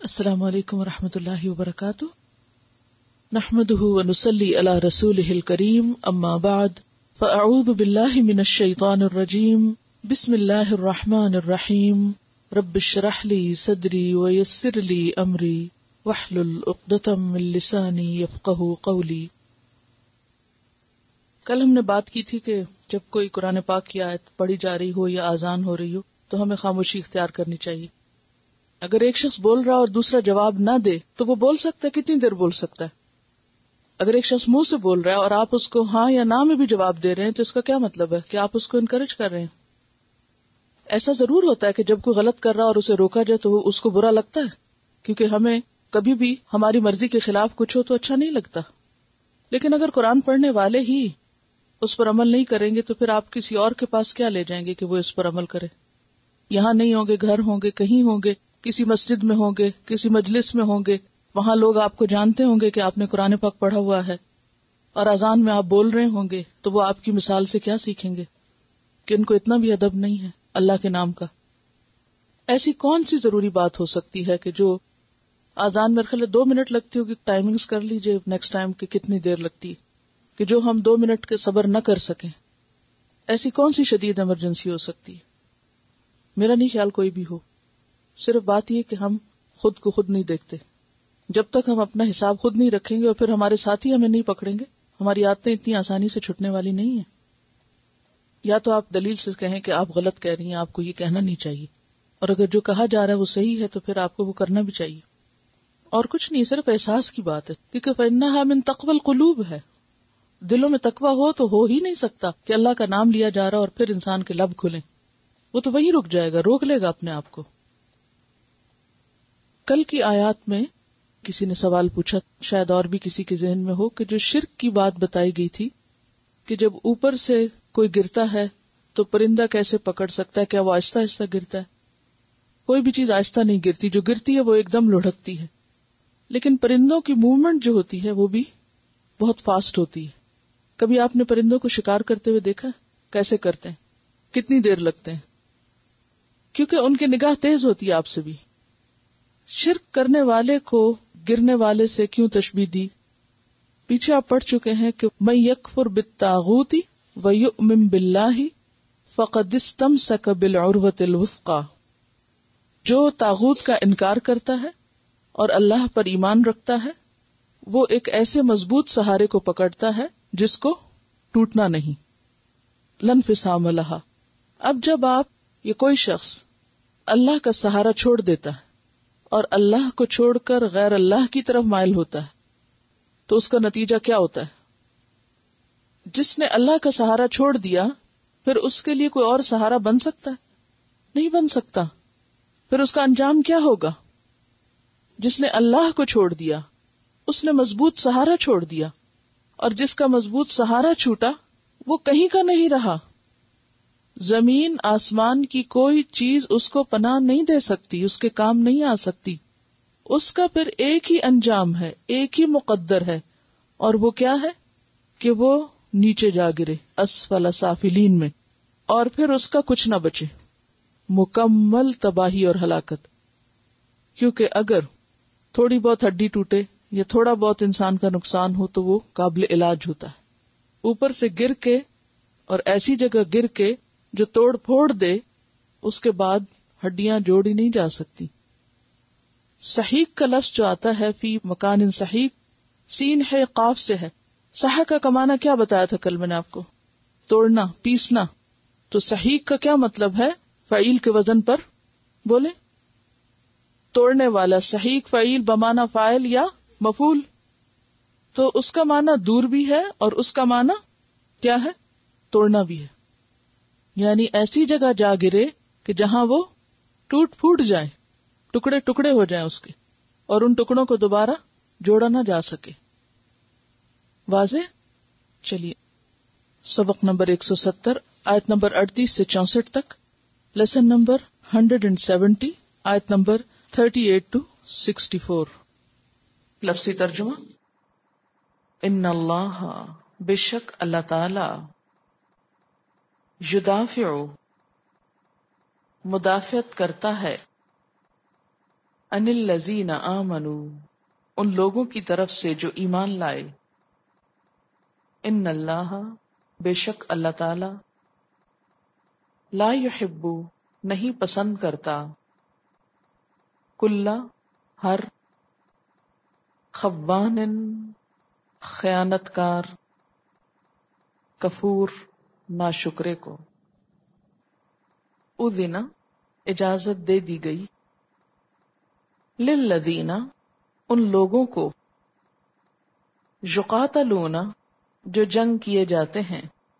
السلام علیکم ورحمۃ اللہ وبرکاتہ، نحمده ونصلی علی رسوله الکریم، اما بعد فاعوذ باللہ من الشیطان الرجیم، بسم اللہ الرحمن الرحیم، رب اشرح لی صدری ویسر لی امری واحلل عقدۃ من لسانی یفقهوا قولی۔ کل ہم نے بات کی تھی کہ جب کوئی قرآن پاک کی آیت پڑھی جا رہی ہو یا اذان ہو رہی ہو تو ہمیں خاموشی اختیار کرنی چاہیے۔ اگر ایک شخص بول رہا اور دوسرا جواب نہ دے تو وہ بول سکتا ہے، کتنی دیر بول سکتا ہے؟ اگر ایک شخص منہ سے بول رہا ہے اور آپ اس کو ہاں یا نہ میں بھی جواب دے رہے ہیں تو اس کا کیا مطلب ہے کہ آپ اس کو انکریج کر رہے ہیں؟ ایسا ضرور ہوتا ہے کہ جب کوئی غلط کر رہا اور اسے روکا جائے تو اس کو برا لگتا ہے، کیونکہ ہمیں کبھی بھی ہماری مرضی کے خلاف کچھ ہو تو اچھا نہیں لگتا۔ لیکن اگر قرآن پڑھنے والے ہی اس پر عمل نہیں کریں گے تو پھر آپ کسی اور کے پاس کیا لے جائیں گے کہ وہ اس پر عمل کرے؟ یہاں نہیں ہوں گے، گھر ہوں گے، کہیں ہوں گے، کسی مسجد میں ہوں گے، کسی مجلس میں ہوں گے، وہاں لوگ آپ کو جانتے ہوں گے کہ آپ نے قرآن پاک پڑھا ہوا ہے اور اذان میں آپ بول رہے ہوں گے، تو وہ آپ کی مثال سے کیا سیکھیں گے کہ ان کو اتنا بھی ادب نہیں ہے اللہ کے نام کا۔ ایسی کون سی ضروری بات ہو سکتی ہے کہ جو اذان میں خلے 2 منٹ لگتی ہوگی، ٹائمنگز کر لیجئے نیکسٹ ٹائم کہ کتنی دیر لگتی ہے، کہ جو ہم 2 منٹ کے صبر نہ کر سکیں؟ ایسی کون سی شدید ایمرجنسی ہو سکتی ہے؟ میرا نہیں خیال کوئی بھی ہو، صرف بات یہ کہ ہم خود کو خود نہیں دیکھتے۔ جب تک ہم اپنا حساب خود نہیں رکھیں گے اور پھر ہمارے ساتھی ہمیں نہیں پکڑیں گے، ہماری عادتیں اتنی آسانی سے چھٹنے والی نہیں ہیں۔ یا تو آپ دلیل سے کہیں کہ آپ غلط کہہ رہی ہیں، آپ کو یہ کہنا نہیں چاہیے، اور اگر جو کہا جا رہا ہے وہ صحیح ہے تو پھر آپ کو وہ کرنا بھی چاہیے۔ اور کچھ نہیں، صرف احساس کی بات ہے، کیونکہ فَإِنَّهَا مِن تَقْوَى الْقُلُوبِ ہے۔ دلوں میں تقویٰ ہو ہی نہیں سکتا کہ اللہ کا نام لیا جا رہا اور پھر انسان کے لب کھلیں، وہ تو وہیں رک جائے گا، روک لے گا اپنے آپ کو۔ کل کی آیات میں کسی نے سوال پوچھا، شاید اور بھی کسی کے ذہن میں ہو، کہ جو شرک کی بات بتائی گئی تھی کہ جب اوپر سے کوئی گرتا ہے تو پرندہ کیسے پکڑ سکتا ہے؟ کیا وہ آہستہ آہستہ گرتا ہے؟ کوئی بھی چیز آہستہ نہیں گرتی، جو گرتی ہے وہ ایک دم لڑھکتی ہے۔ لیکن پرندوں کی موومنٹ جو ہوتی ہے وہ بھی بہت فاسٹ ہوتی ہے۔ کبھی آپ نے پرندوں کو شکار کرتے ہوئے دیکھا؟ کیسے کرتے ہیں؟ کتنی دیر لگتے ہیں؟ کیونکہ ان کی نگاہ تیز ہوتی ہے آپ سے بھی۔ شرک کرنے والے کو گرنے والے سے کیوں تشبیہ دی؟ پیچھے آپ پڑھ چکے ہیں کہ مَن یکفر بالطاغوت ویؤمن باللہ فقد استمسک بالعروۃ الوثقی، جو طاغوت کا انکار کرتا ہے اور اللہ پر ایمان رکھتا ہے وہ ایک ایسے مضبوط سہارے کو پکڑتا ہے جس کو ٹوٹنا نہیں، لا انفصام لہا۔ اب جب آپ یا کوئی شخص اللہ کا سہارا چھوڑ دیتا ہے اور اللہ کو چھوڑ کر غیر اللہ کی طرف مائل ہوتا ہے تو اس کا نتیجہ کیا ہوتا ہے؟ جس نے اللہ کا سہارا چھوڑ دیا پھر اس کے لیے کوئی اور سہارا بن سکتا ہے؟ نہیں بن سکتا۔ پھر اس کا انجام کیا ہوگا؟ جس نے اللہ کو چھوڑ دیا اس نے مضبوط سہارا چھوڑ دیا، اور جس کا مضبوط سہارا چھوٹا وہ کہیں کا نہیں رہا۔ زمین آسمان کی کوئی چیز اس کو پناہ نہیں دے سکتی، اس کے کام نہیں آ سکتی۔ اس کا پھر ایک ہی انجام ہے، ایک ہی مقدر ہے، اور وہ کیا ہے کہ وہ نیچے جا گرے اسفل سافلین میں، اور پھر اس کا کچھ نہ بچے، مکمل تباہی اور ہلاکت۔ کیونکہ اگر تھوڑی بہت ہڈی ٹوٹے یا تھوڑا بہت انسان کا نقصان ہو تو وہ قابل علاج ہوتا ہے، اوپر سے گر کے اور ایسی جگہ گر کے جو توڑ پھوڑ دے، اس کے بعد ہڈیاں جوڑی نہیں جا سکتی۔ صحیح کا لفظ جو آتا ہے فی مکان صحیح، سین ہے قاف سے ہے۔ صحیح کا کمانا کیا بتایا تھا کل میں نے آپ کو؟ توڑنا، پیسنا۔ تو صحیح کا کیا مطلب ہے فعیل کے وزن پر؟ بولے، توڑنے والا۔ صحیح فعیل بمانا فاعل یا مفعول، تو اس کا معنی دور بھی ہے اور اس کا معنی کیا ہے؟ توڑنا بھی ہے۔ یعنی ایسی جگہ جا گرے کہ جہاں وہ ٹوٹ پھوٹ جائے، ٹکڑے ٹکڑے ہو جائیں اس کے، اور ان ٹکڑوں کو دوبارہ جوڑا نہ جا سکے۔ واضح؟ چلیے سبق نمبر 170 آیت نمبر 38 سے 64 تک، لیسن نمبر 170 آیت نمبر 38 to 64۔ لفظی ترجمہ، ان اللہ، بے شک اللہ تعالی، یدافع، مدافعت کرتا ہے، ان الذین آمنوا، ان لوگوں کی طرف سے جو ایمان لائے، ان اللہ، بے شک اللہ تعالی، لا یحب، نہیں پسند کرتا، کل، ہر، خوان، خیانت کار، کفور، ناشکرے کو، اذن، اجازت دے دی گئی، للذین، ان لوگوں کو، یقاتلون، جو جنگ کیے جاتے ہیں،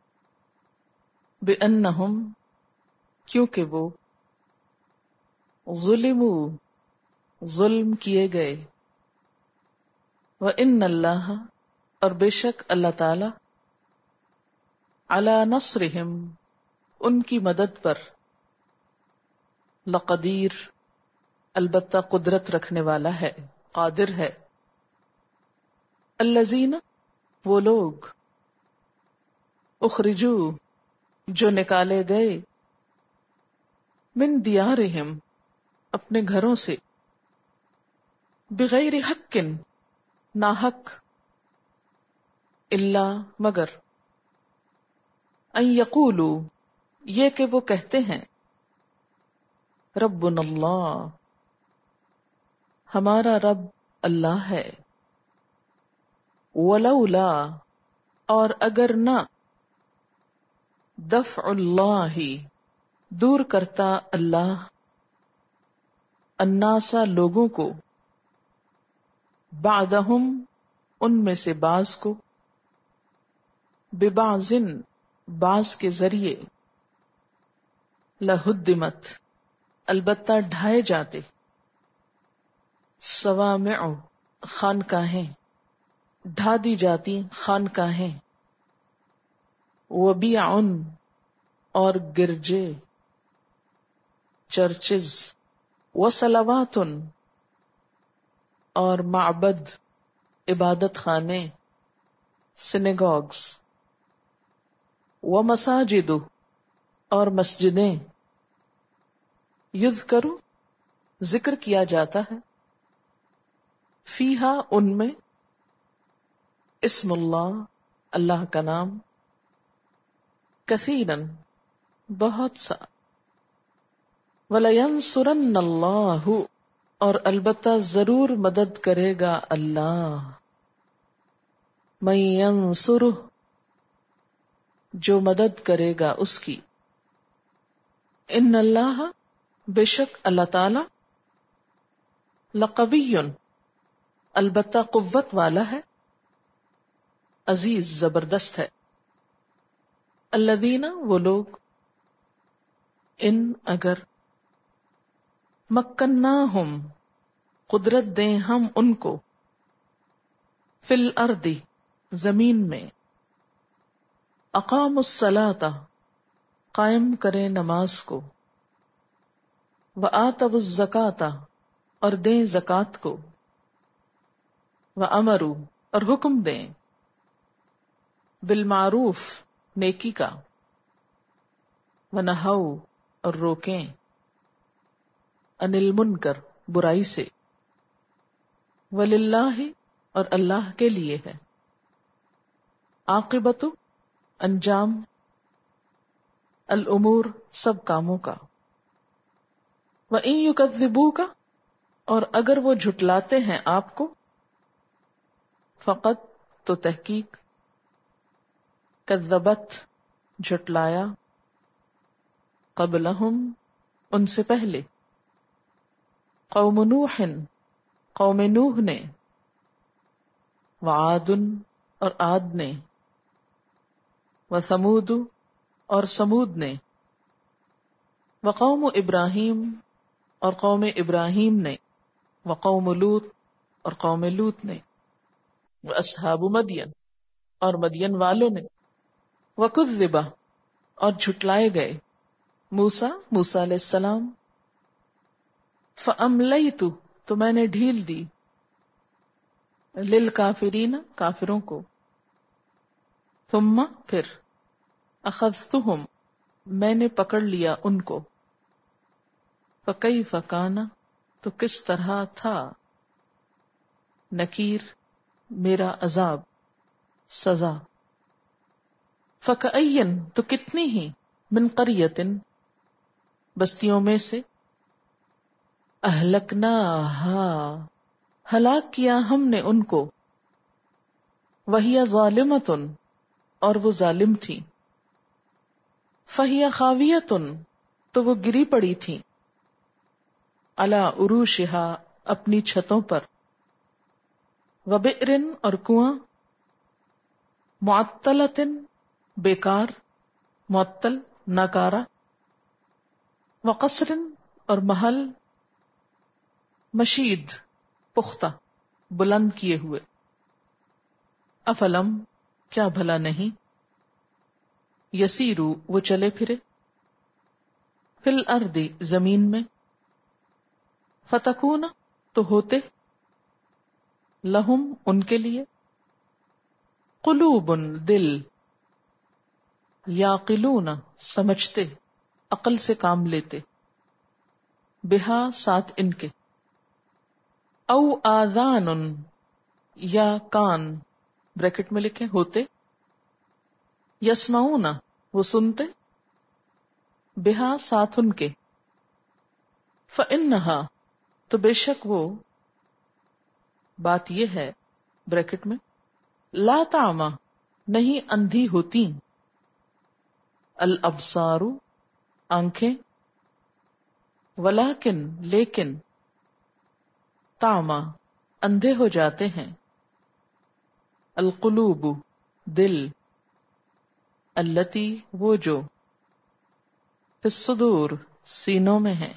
بأنہم، کیونکہ وہ، ظلموا، ظلم کیے گئے، وَإِنَّ اللَّهَ، اور بے شک اللہ تعالی، علی نصرہم، ان کی مدد پر، لقدیر، البتہ قدرت رکھنے والا ہے، قادر ہے، الذین، وہ لوگ، اخرجو، جو نکالے گئے، من دیارہم، اپنے گھروں سے، بغیر حق، ناحق، الا، مگر، ان یقولوا، یہ کہ وہ کہتے ہیں، ربنا اللہ، ہمارا رب اللہ ہے، ولولا، اور اگر نہ، دفع اللہ، دور کرتا اللہ، الناس، لوگوں کو، بعضہم، ان میں سے بعض کو، ببعض، بعض کے ذریعے، لہدمت، البتہ ڈھائے جاتے، صوامع، خانقاہیں، ڈھا دی جاتی خانقاہیں، وبیع، اور گرجے، چرچز، وصلوات، اور معبد، عبادت خانے، سینیگوگز، ومساجد، اور مسجدیں، یذکر، ذکر کیا جاتا ہے، فیہا، ان میں، اسم اللہ، اللہ کا نام، کثیرن، بہت سا، وَلَيَنْصُرَنَّ اللَّهُ، اور البتہ ضرور مدد کرے گا اللہ، مَن يَنْصُرُهُ، جو مدد کرے گا اس کی، ان اللہ، بے شک اللہ تعالی، لقوی، البتہ قوت والا ہے، عزیز، زبردست ہے، الذین، وہ لوگ، ان، اگر، مکناہم، قدرت دیں ہم ان کو، فی الارض، زمین میں، اقاموا الصلاۃ، قائم کریں نماز کو، وآتوا الزکاۃ، اور دیں زکوٰۃ کو، وامروا، اور حکم دیں، بالمعروف، نیکی کا، ونہوا، اور روکیں، عن المنکر، برائی سے، وللہ، اور اللہ کے لیے ہے، عاقبت، انجام، الامور، سب کاموں کا، وَإِن يُكَذِّبُوكَ، اور اگر وہ جھٹلاتے ہیں آپ کو، فقط، تو تحقیق، کذبت، جھٹلایا، قبلہم، ان سے پہلے، قوم نوح، قوم نوح نے، وعاد، اور عاد نے، وثمود، اور سمود نے، وقوم ابراہیم، اور قوم ابراہیم نے، وقوم لوط، اور قوم لوط نے، واصحاب مدین، اور مدین والوں نے، وکذب، اور جھٹلائے گئے، موسیٰ علیہ السلام، فاملیت، تو میں نے ڈھیل دی، للکافرین، کافروں کو، ثم، پھر، اخذتہم، میں نے پکڑ لیا ان کو، فکیف کان، تو کس طرح تھا، نکیر میرا عذاب، سزا، فکأین تو کتنی ہی، من قریۃ بستیوں میں سے، اہلکناہا ہلاک کیا ہم نے ان کو، وہی ظالمۃ اور وہ ظالم تھی، فہی خاویۃ تو وہ گری پڑی تھی، علی عروشہا اپنی چھتوں پر، وبئر اور کنواں، معطلۃ بیکار، معطل ناکارہ، وقصر اور محل، مشید پختہ بلند کیے ہوئے، افلم کیا بھلا نہیں، یسیرو وہ چلے پھرے، فی الارض زمین میں، فتکون تو ہوتے، لہم ان کے لیے، قلوب دل، یعقلون سمجھتے، عقل سے کام لیتے، بہا ساتھ ان کے، او آذان یا کان بریکٹ میں لکھیں ہوتے، یسمعون وہ سنتے، بہا ساتھ ان کے، فإنہا تو بے شک وہ، بات یہ ہے بریکٹ میں، لا تعمی نہیں اندھی ہوتی، الابصار آنکھیں، ولیکن لیکن، تعمی اندھے ہو جاتے ہیں، القلوب دل، التی وہ جو، فی الصدور سینوں میں ہیں،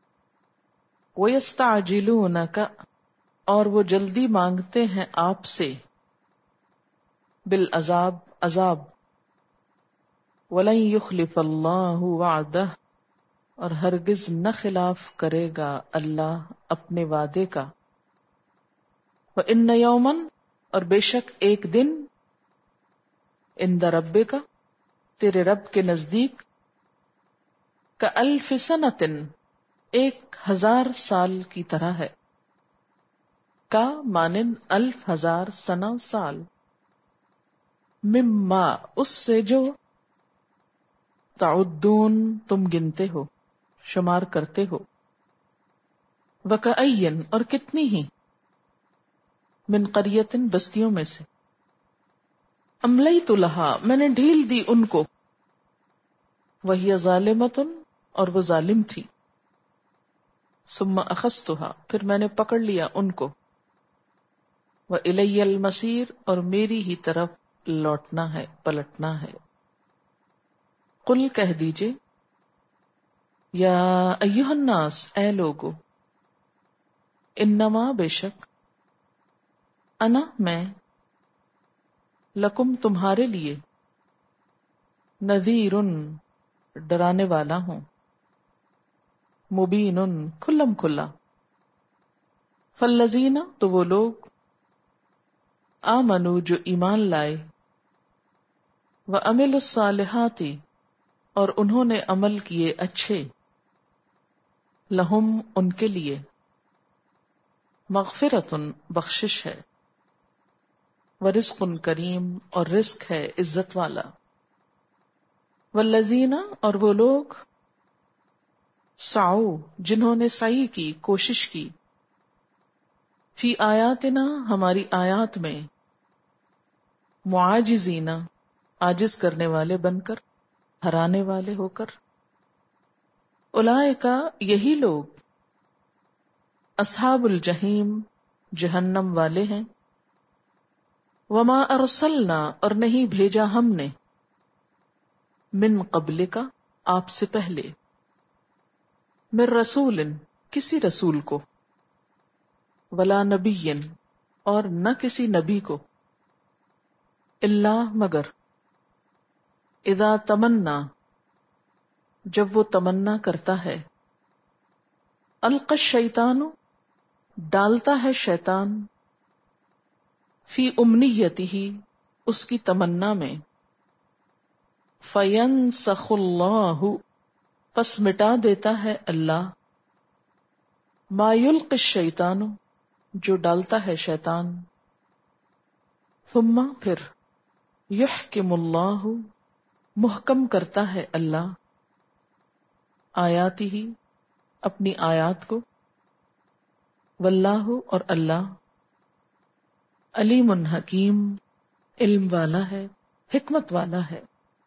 وَيَسْتَعْجِلُونَكَ اور وہ جلدی مانگتے ہیں آپ سے، بالعذاب عذاب، وَلَن يُخْلِفَ اللَّهُ وَعْدَهُ اور ہرگز نہ خلاف کرے گا اللہ اپنے وعدے کا، وَإِنَّ يَوْمًا اور بے شک ایک دن، عند ربک تیرے رب کے نزدیک، کألف سنۃ 1000 سال کی طرح ہے، کا مانن 1000 سنہ سال، مما اس سے جو، تعدون تم گنتے ہو شمار کرتے ہو، وکأین اور کتنی ہی، من قریۃ بستیوں میں سے، املیت لہا میں نے ڈھیل دی ان کو، وہی ظالمۃ اور وہ ظالم تھی، ثم اخذتها پھر میں نے پکڑ لیا ان کو، وإلی المصیر اور میری ہی طرف لوٹنا ہے پلٹنا ہے، قل کہہ دیجئے، یا ایہا الناس اے لوگو، انما بے شک، انا میں، لکم تمہارے لیے، نذیر ڈرانے والا ہوں، مبین کھلم کھلا، فالذین تو وہ لوگ، آمنو جو ایمان لائے، وعملوا الصالحات اور انہوں نے عمل کیے اچھے، لہم ان کے لیے، مغفرۃ بخشش ہے، ورزق کریم اور رزق ہے عزت والا، والذین اور وہ لوگ، سعوا جنہوں نے سعی کی کوشش کی، فی آیاتنا ہماری آیات میں، معاجزین عاجز کرنے والے بن کر، ہرانے والے ہو کر، اولئک یہی لوگ، اصحاب الجحیم جہنم والے ہیں، وما ارسلنا اور نہیں بھیجا ہم نے، من قبلک آپ سے پہلے، من رسول کسی رسول کو، ولا نبی اور نہ کسی نبی کو، الا مگر، اذا تمنا جب وہ تمنا کرتا ہے، القی الشیطان ڈالتا ہے شیطان، فی امنیتہ اس کی تمنا میں، فینسخ اللہ پس مٹا دیتا ہے اللہ، ما یلقی الشیطان، جو ڈالتا ہے شیطان، ثم پھر، یحکم اللہ، محکم کرتا ہے اللہ، آیاتی ہی، اپنی آیات کو، واللہ اور اللہ، علیم حکیم، علم والا ہے، حکمت والا ہے،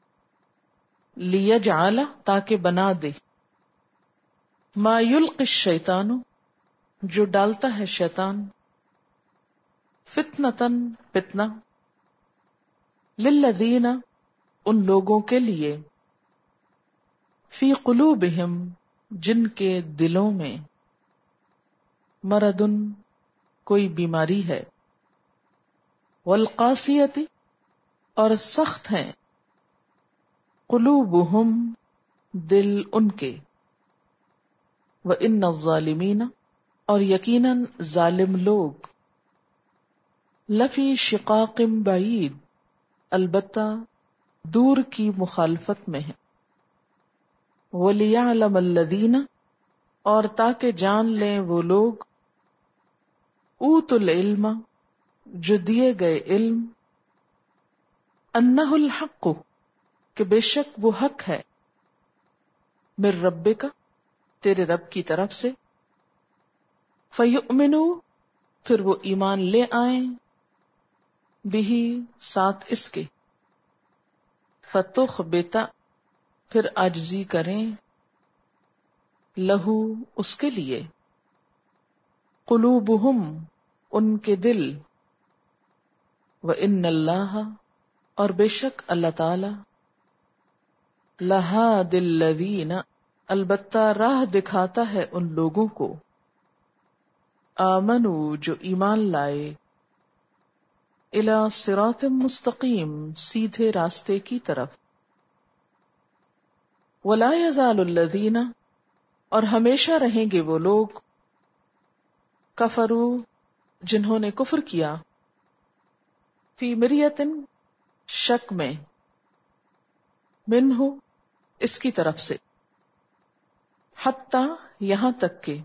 لیجعل، تاکہ بنا دے، ما یلقی الشیطان، جو ڈالتا ہے شیطان، فتنتن، فتنہ، للذین، ان لوگوں کے لیے، فی قلوبہم، جن کے دلوں میں، مردن، کوئی بیماری ہے، والقاسیۃ، اور سخت ہیں، قلوبہم، دل ان کے، وَإِنَّ الظَّالِمِينَ، اور یقیناً ظالم لوگ، لفی شقاق بعید، البتہ دور کی مخالفت میں ہے، وَلِيَعْلَمَ الَّذِينَ، اور تاکہ جان لیں وہ لوگ، اوتوا العلم، جو دیے گئے علم، انہ الحق، کہ بے شک وہ حق ہے، من ربک، تیرے رب کی طرف سے، فیؤمنوا، پھر وہ ایمان لے آئیں، بہ، ساتھ اس کے، فتخبت، پھر عاجزی کریں، لہو، اس کے لیے، قلوبہم، ان کے دل، وَإِنَّ اللَّهَ، اور بے شک اللہ تعالی، لَهَادِ الَّذِينَ، البتہ راہ دکھاتا ہے ان لوگوں کو، آمنوا، جو ایمان لائے، الی صراط مستقیم، سیدھے راستے کی طرف، ولا یزال الذین، اور ہمیشہ رہیں گے وہ لوگ، کفروا، جنہوں نے کفر کیا، فی مریۃ، شک میں، منہ، اس کی طرف سے، حتی، یہاں تک کہ،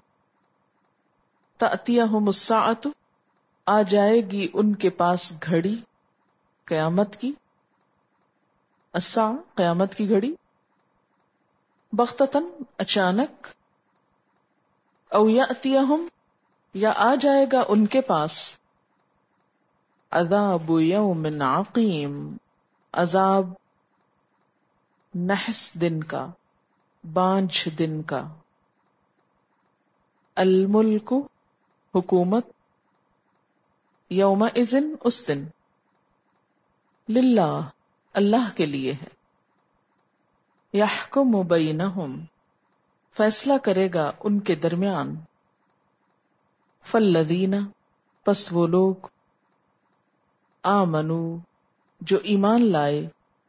تأتیہم الساعۃ، آ جائے گی ان کے پاس گھڑی، قیامت کی، الساعہ، قیامت کی گھڑی، بغتتاً، اچانک، او یأتیہم، یا آ جائے گا ان کے پاس، عذاب یوم عقیم، عذاب نحس دن کا، بانجھ دن کا، الملک، حکومت، یومئذ، اس دن، للہ، اللہ کے لیے ہے، یحکم بینہم، فیصلہ کرے گا ان کے درمیان، فالذین، پس وہ لوگ، آمنوا، جو ایمان لائے،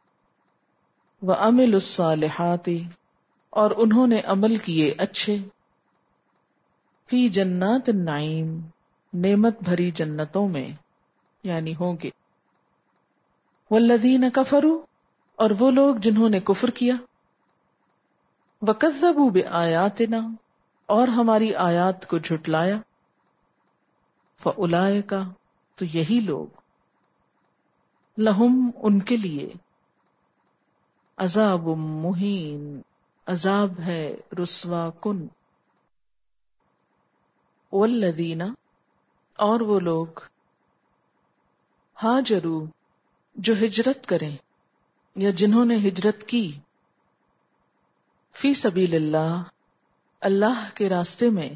وعملوا الصالحات، اور انہوں نے عمل کیے اچھے، فی جنات النعیم، نعمت بھری جنتوں میں، یعنی ہوں گے، والذین کفروا، اور وہ لوگ جنہوں نے کفر کیا، وکذبوا بآیاتنا، اور ہماری آیات کو جھٹلایا، فاولئک، تو یہی لوگ، لہم، ان کے لیے، عذاب مہین، عذاب ہے رسوا کن، والذین، اور وہ لوگ، ہاجروا، جو ہجرت کریں یا جنہوں نے ہجرت کی، فی سبیل اللہ، اللہ کے راستے میں،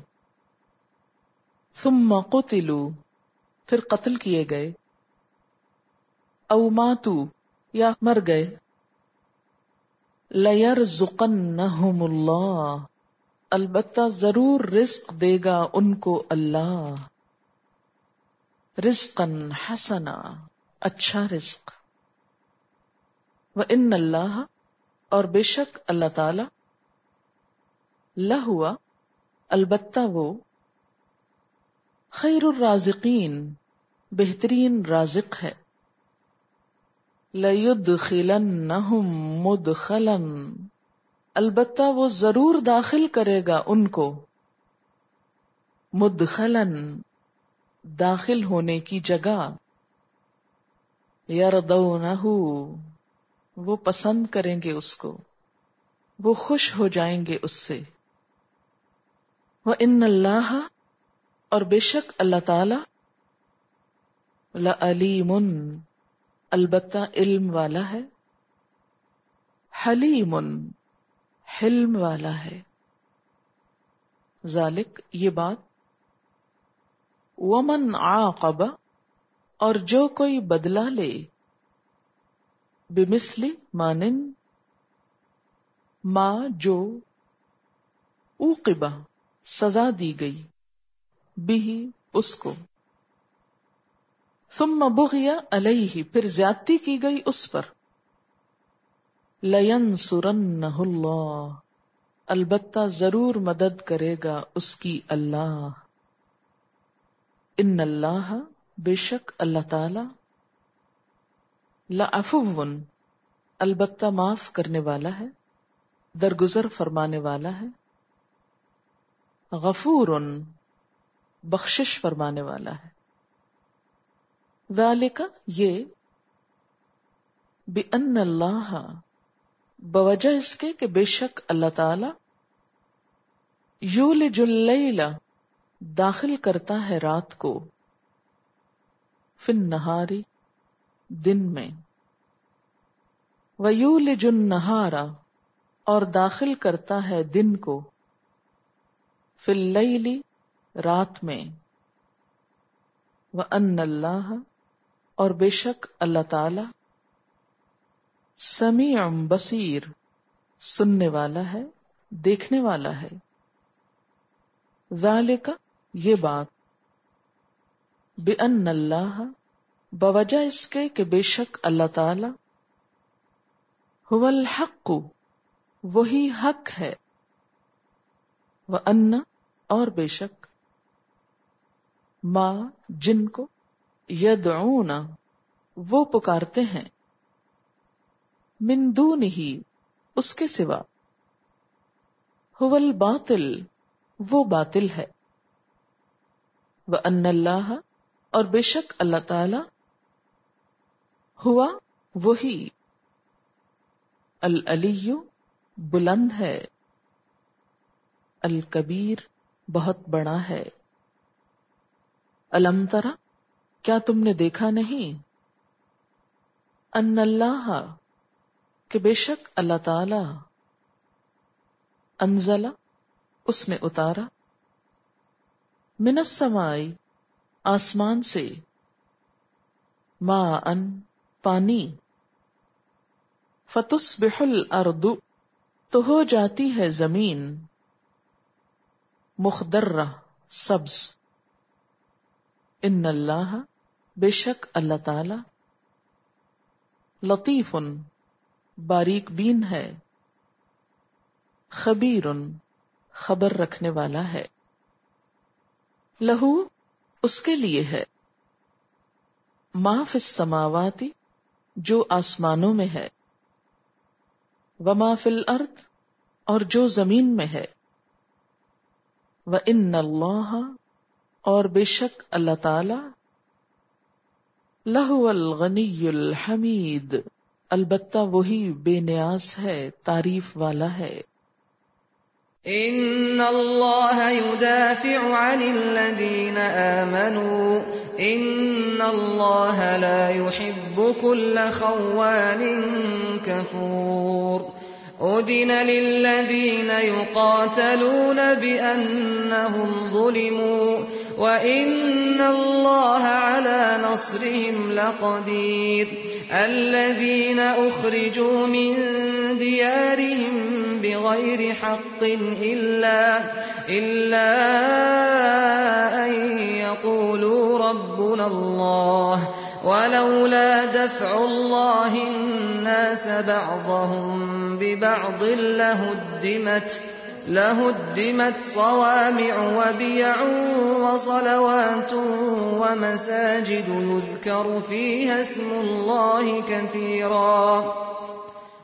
ثم قتلوا، پھر قتل کیے گئے، او ماتوا، یا مر گئے، لَيَرْزُقَنَّهُمُ اللَّهُ، البتہ ضرور رزق دے گا ان کو اللہ، رزقاً حسنا، اچھا رزق، وَإِنَّ اللَّهَ، اور بے شک اللہ تعالی، لَهُوَ، البتہ وہ، خیر الرازقین، بہترین رازق ہے، لَيُدْخِلَنَّهُمْ مُدْخَلًا، البتہ وہ ضرور داخل کرے گا ان کو، مدخلاً داخل ہونے کی جگہ، یرضونہ وہ پسند کریں گے اس کو، وہ خوش ہو جائیں گے اس سے۔ وَإِنَّ اللَّهَ اور بے شک اللہ تعالی، لَعَلِیمٌ البتہ علم والا ہے، حلیم حلم والا ہے۔ ذالک یہ بات، ومن عاقب اور جو کوئی بدلہ لے، بمثل مانند ما جو عوقب سزا دی گئی، بھی اس کو، ثم بغی علیہ پھر زیادتی کی گئی اس پر، لینصرنہ اللہ البتہ ضرور مدد کرے گا اس کی اللہ۔ ان اللہ بے شک اللہ تعالی، لعفو البتہ معاف کرنے والا ہے، درگزر فرمانے والا ہے، غفور بخشش فرمانے والا ہے۔ ذالک یہ، بأن اللہ بوجہ اس کے کہ بے شک اللہ تعالی، یولج اللیل داخل کرتا ہے رات کو، فی النہار دن میں، ویولج النہار اور داخل کرتا ہے دن کو، فی اللیل رات میں، وان اللہ اور بے شک اللہ تعالی، سمیع بصیر سننے والا ہے، دیکھنے والا ہے۔ ذالک یہ بات، بأن اللہ بوجہ اس کے کہ بے شک اللہ تعالی، هو الحق وہی حق ہے، وان اور بے شک، ما جن کو، یدعون وہ پکارتے ہیں، من دونہ اس کے سوا، هو الباطل وہ باطل ہے، وان اللہ اور بے شک اللہ تعالی، ہوا وہی، العلی بلند ہے، الکبیر بہت بڑا ہے۔ الم ترى کیا تم نے دیکھا نہیں، ان اللہ کہ بے شک اللہ تعالی، انزل اس نے اتارا، من السماء آسمان سے، ماء پانی، فتصبح الارض تو ہو جاتی ہے زمین، مخضرہ سبز، ان اللہ بے شک اللہ تعالی، لطیف باریک بین ہے، خبیر خبر رکھنے والا ہے، لہو اس کے لیے ہے، ما فی السماوات جو آسمانوں میں ہے، وما فی الارض اور جو زمین میں ہے، وان اللہ اور بے شک اللہ تعالی، لہو الغنی الحمید البتہ وہی بے نیاز ہے، تعریف والا ہے۔ ان اللہ یدافع عن الذین آمنوا ان اللہ لا يحب كل خوان کفور اذن للذین یقاتلون بأنهم ظلموا وَإِنَّ اللَّهَ عَلَى نَصْرِهِمْ لَقَدِيرٌ الَّذِينَ أُخْرِجُوا مِن دِيَارِهِمْ بِغَيْرِ حَقٍّ إِلَّا أَن يَقُولُوا رَبُّنَا اللَّهُ وَلَوْلَا دَفْعُ اللَّهِ النَّاسَ بَعْضَهُم بِبَعْضٍ لهدمت صوامع وبيع وصلوات ومساجد يذكر فيها اسم الله كثيرا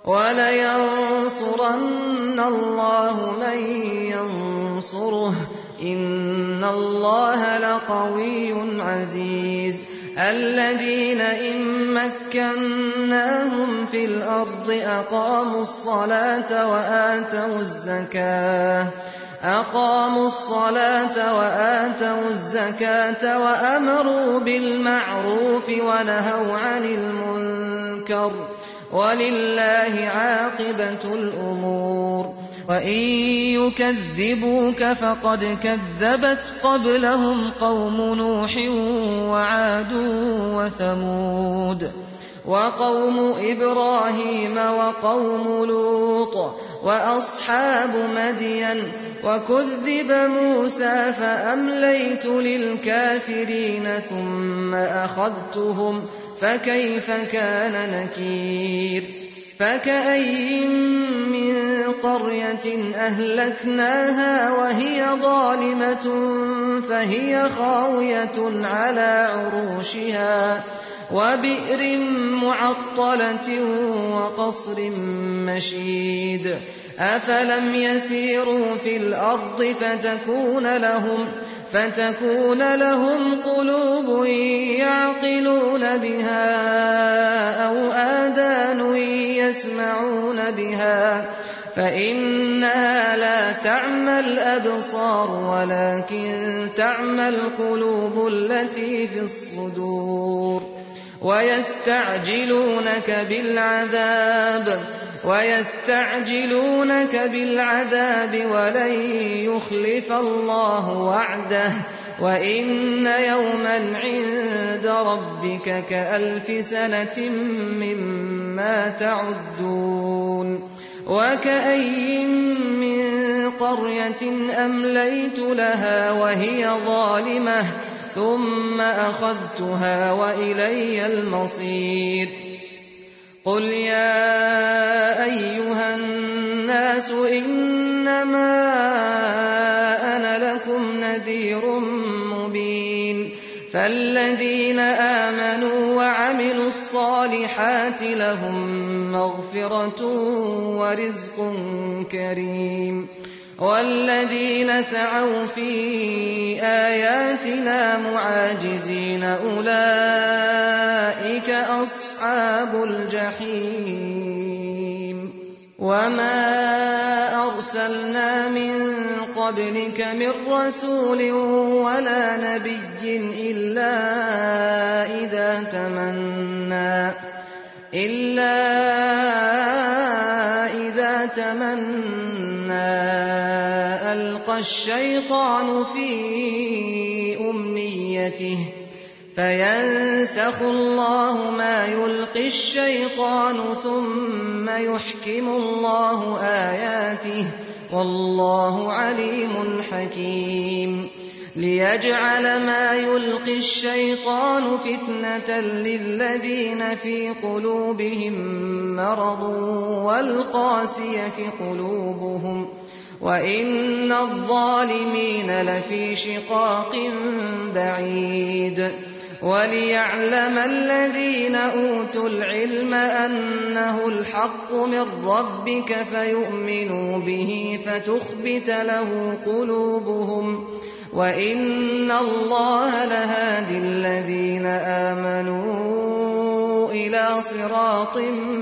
ولينصرن الله من ينصره إن الله لقوي عزيز الذين إن مكناهم في الأرض أقاموا الصلاة وآتوا الزكاة وأمروا بالمعروف ونهوا عن المنكر ولله عاقبة الأمور وإن يكذبوك فقد كذبت قبلهم قوم نوح وعاد وثمود وقوم إبراهيم وقوم لوط وأصحاب مدين وكذب موسى فأمليت للكافرين ثم أخذتهم فكيف كان نكير فكأين من قرية أهلكناها وهي ظالمة فهي خاوية على عروشها وبئر معطلة وقصر مشيد أفلم يسيروا في الأرض فتكون لهم قلوب يعقلون بها أو آذان يسمعون بها فإنها لا تعمى الأبصار ولكن تعمى القلوب التي في الصدور ويستعجلونك بالعذاب ولن يخلف الله وعده وإن يوما عند ربك كألف سنة مما تعدون وكأين من قرية أمليت لها وهي ظالمة ثم أخذتها وإلي المصير قل يا أيها الناس إنما أنا لكم نذير مبين فالذين آمنوا وعملوا الصالحات لهم مغفرة ورزق كريم والذين سعوا في آياتنا معاجزين أولئك أصحاب الجحيم وما أرسلنا من قبلك من رسول ولا نبي إلا إذا تمنى ألقى الشيطان في أمنيته فينسخ الله ما يلقي الشيطان ثم يحكم الله آياته والله عليم حكيم ليجعل ما يلقي الشيطان فتنة للذين في قلوبهم مرض والقاسية قلوبهم وإن الظالمين لفي شقاق بعيد وليعلم الذين أوتوا العلم أنه الحق من ربك فيؤمنوا به فتخبت له قلوبهم وإن الله لهادي الذين آمنوا إلى صراط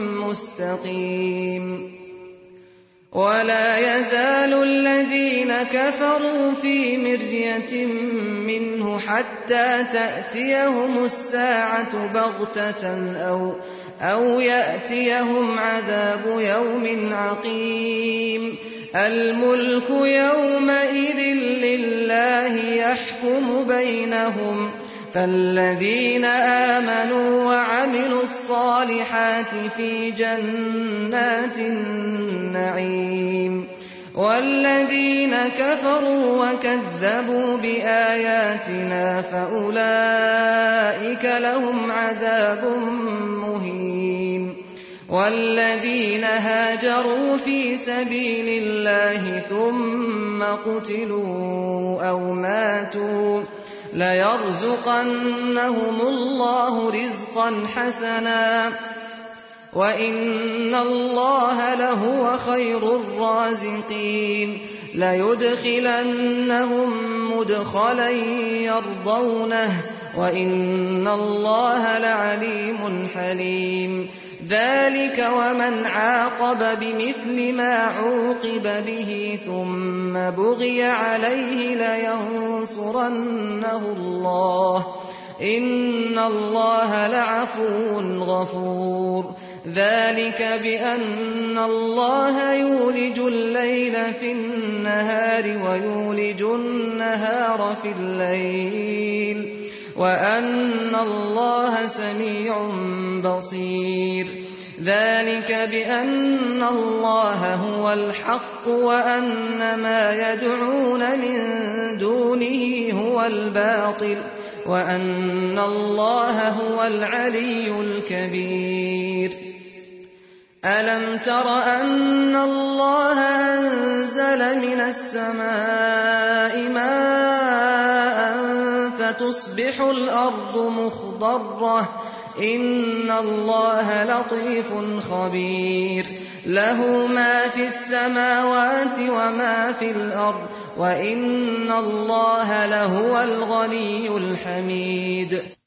مستقيم ولا يزال الذين كفروا في مرية منه حتى تأتيهم الساعة بغتة أو يأتيهم عذاب يوم عقيم الملك يومئذ لله يحكم بينهم فالذين آمنوا وعملوا الصالحات في جنات النعيم والذين كفروا وكذبوا بآياتنا فأولئك لهم عذاب مهين والذين هاجروا في سبيل الله ثم قتلوا أو ماتوا ليرزقنهم الله رزقا حسنا وإن الله لهو خير الرازقين ليدخلنهم مدخلا يرضونه وإن الله لعليم حليم ذلك ومن عاقب بمثل ما عوقب به ثم بغي عليه لينصرنه الله إن الله لعفو غفور ذلك بأن الله يولج الليل في النهار ويولج النهار في الليل وأن الله سميع بصير ذلك بأن الله هو الحق وأن ما يدعون من دونه هو الباطل وأن الله هو العلي الكبير ألم تر أن الله أنزل من السماء ماء فتصبح الأرض مخضرة إن الله لطيف خبير له ما في السماوات وما في الأرض وإن الله لهو الغني الحميد